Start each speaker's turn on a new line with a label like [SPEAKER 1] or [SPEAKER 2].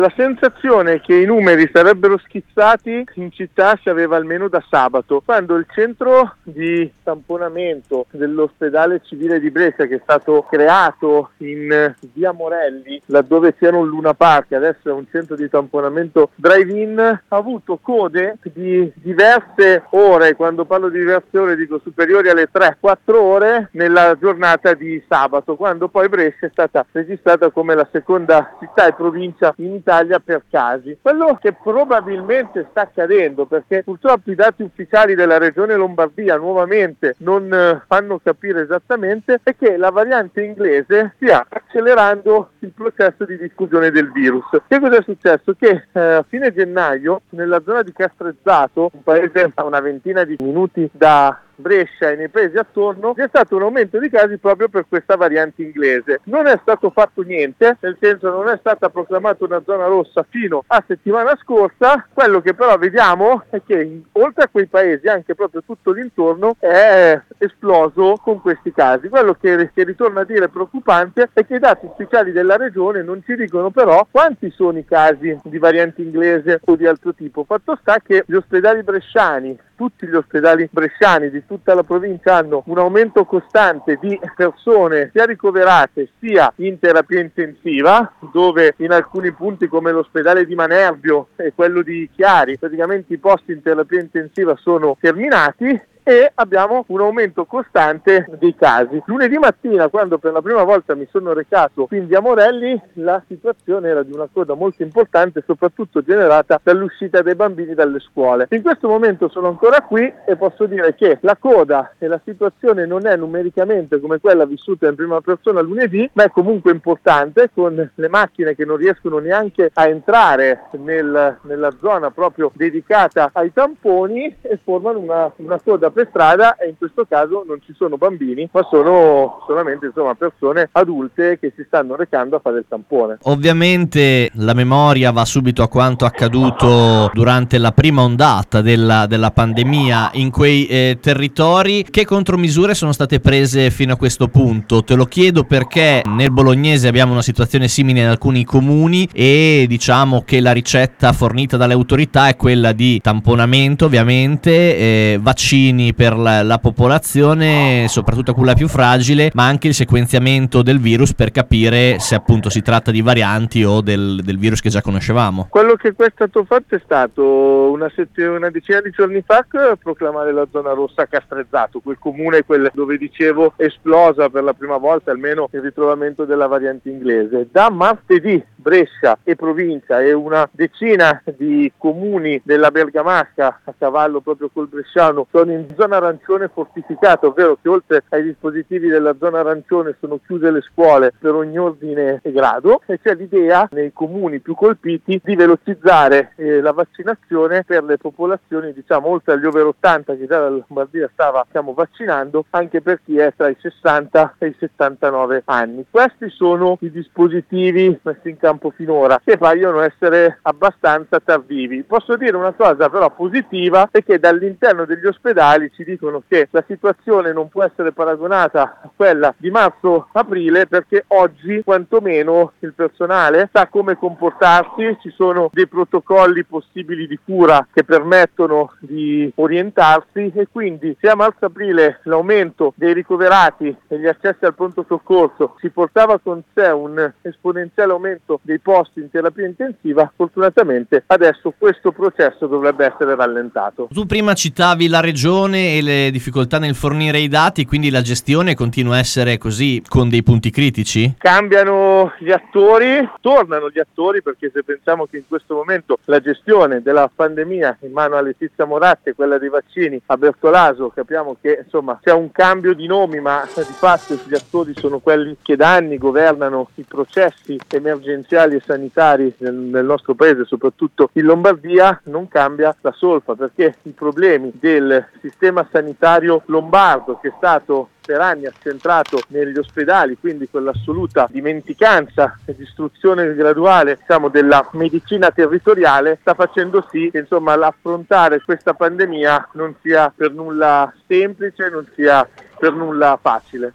[SPEAKER 1] La sensazione è che i numeri sarebbero schizzati in città si aveva almeno da sabato, quando il centro di tamponamento dell'ospedale civile di Brescia, che è stato creato in via Morelli, laddove c'era un Luna Park, adesso è un centro di tamponamento drive-in, ha avuto code di diverse ore, quando parlo di diverse ore dico superiori alle 3-4 ore nella giornata di sabato, quando poi Brescia è stata registrata come la seconda città e provincia in Italia per casi. Quello che probabilmente sta accadendo, perché purtroppo i dati ufficiali della regione Lombardia nuovamente non fanno capire esattamente, è che la variante inglese stia accelerando il processo di diffusione del virus. Che cosa è successo? Che a fine gennaio nella zona di Castrezzato, un paese a una ventina di minuti da Brescia e nei paesi attorno, c'è stato un aumento di casi proprio per questa variante inglese. Non è stato fatto niente, nel senso non è stata proclamata una zona rossa fino a settimana scorsa. Quello che però vediamo è che oltre a quei paesi anche proprio tutto l'intorno è esploso con questi casi. Quello che ritorna a dire preoccupante è che i dati ufficiali della regione non ci dicono però quanti sono i casi di variante inglese o di altro tipo. Fatto sta che gli ospedali bresciani, tutti gli ospedali bresciani di tutta la provincia hanno un aumento costante di persone sia ricoverate sia in terapia intensiva, dove in alcuni punti come l'ospedale di Manerbio e quello di Chiari praticamente i posti in terapia intensiva sono terminati, e abbiamo un aumento costante dei casi. Lunedì mattina, quando per la prima volta mi sono recato qui in via Morelli, la situazione era di una coda molto importante, soprattutto generata dall'uscita dei bambini dalle scuole. In questo momento sono ancora qui e posso dire che la coda e la situazione non è numericamente come quella vissuta in prima persona lunedì, ma è comunque importante, con le macchine che non riescono neanche a entrare nella zona proprio dedicata ai tamponi e formano una coda per strada, e in questo caso non ci sono bambini ma sono solamente persone adulte che si stanno recando a fare il tampone.
[SPEAKER 2] Ovviamente la memoria va subito a quanto accaduto durante la prima ondata della pandemia in quei territori. Che contromisure sono state prese fino a questo punto? Te lo chiedo perché nel bolognese abbiamo una situazione simile in alcuni comuni e diciamo che la ricetta fornita dalle autorità è quella di tamponamento, ovviamente, vaccini per la popolazione, soprattutto quella più fragile, ma anche il sequenziamento del virus per capire se appunto si tratta di varianti o del virus che già conoscevamo.
[SPEAKER 1] Quello che è stato fatto è stato una decina di giorni fa proclamare la zona rossa a Castrezzato, quel comune dove dicevo esplosa per la prima volta almeno il ritrovamento della variante inglese. Da martedì Brescia e provincia e una decina di comuni della Bergamasca a cavallo proprio col bresciano sono in zona arancione fortificata, ovvero che oltre ai dispositivi della zona arancione sono chiuse le scuole per ogni ordine e grado, e c'è l'idea nei comuni più colpiti di velocizzare la vaccinazione per le popolazioni, oltre agli over 80 che già la Lombardia stiamo vaccinando, anche per chi è tra i 60 e i 79 anni. Questi sono i dispositivi messi in campo finora, che paiono essere abbastanza tardivi. Posso dire una cosa però positiva, è che dall'interno degli ospedali ci dicono che la situazione non può essere paragonata a quella di marzo-aprile, perché oggi quantomeno il personale sa come comportarsi, ci sono dei protocolli possibili di cura che permettono di orientarsi, e quindi se a marzo-aprile l'aumento dei ricoverati e gli accessi al pronto soccorso si portava con sé un esponenziale aumento dei posti in terapia intensiva, fortunatamente adesso questo processo dovrebbe essere rallentato.
[SPEAKER 2] Tu prima citavi la regione e le difficoltà nel fornire i dati, quindi la gestione continua a essere così con dei punti critici?
[SPEAKER 1] Cambiano gli attori, tornano gli attori, perché se pensiamo che in questo momento la gestione della pandemia in mano a Letizia Moratti e quella dei vaccini a Bertolaso, capiamo che c'è un cambio di nomi, ma di fatto gli attori sono quelli che da anni governano i processi emergenziali e sanitari nel nostro paese, soprattutto in Lombardia. Non cambia la solfa, perché i problemi del sistema sanitario lombardo, che è stato per anni accentrato negli ospedali, quindi con l'assoluta dimenticanza e distruzione graduale della medicina territoriale, sta facendo sì che l'affrontare questa pandemia non sia per nulla semplice, non sia per nulla facile.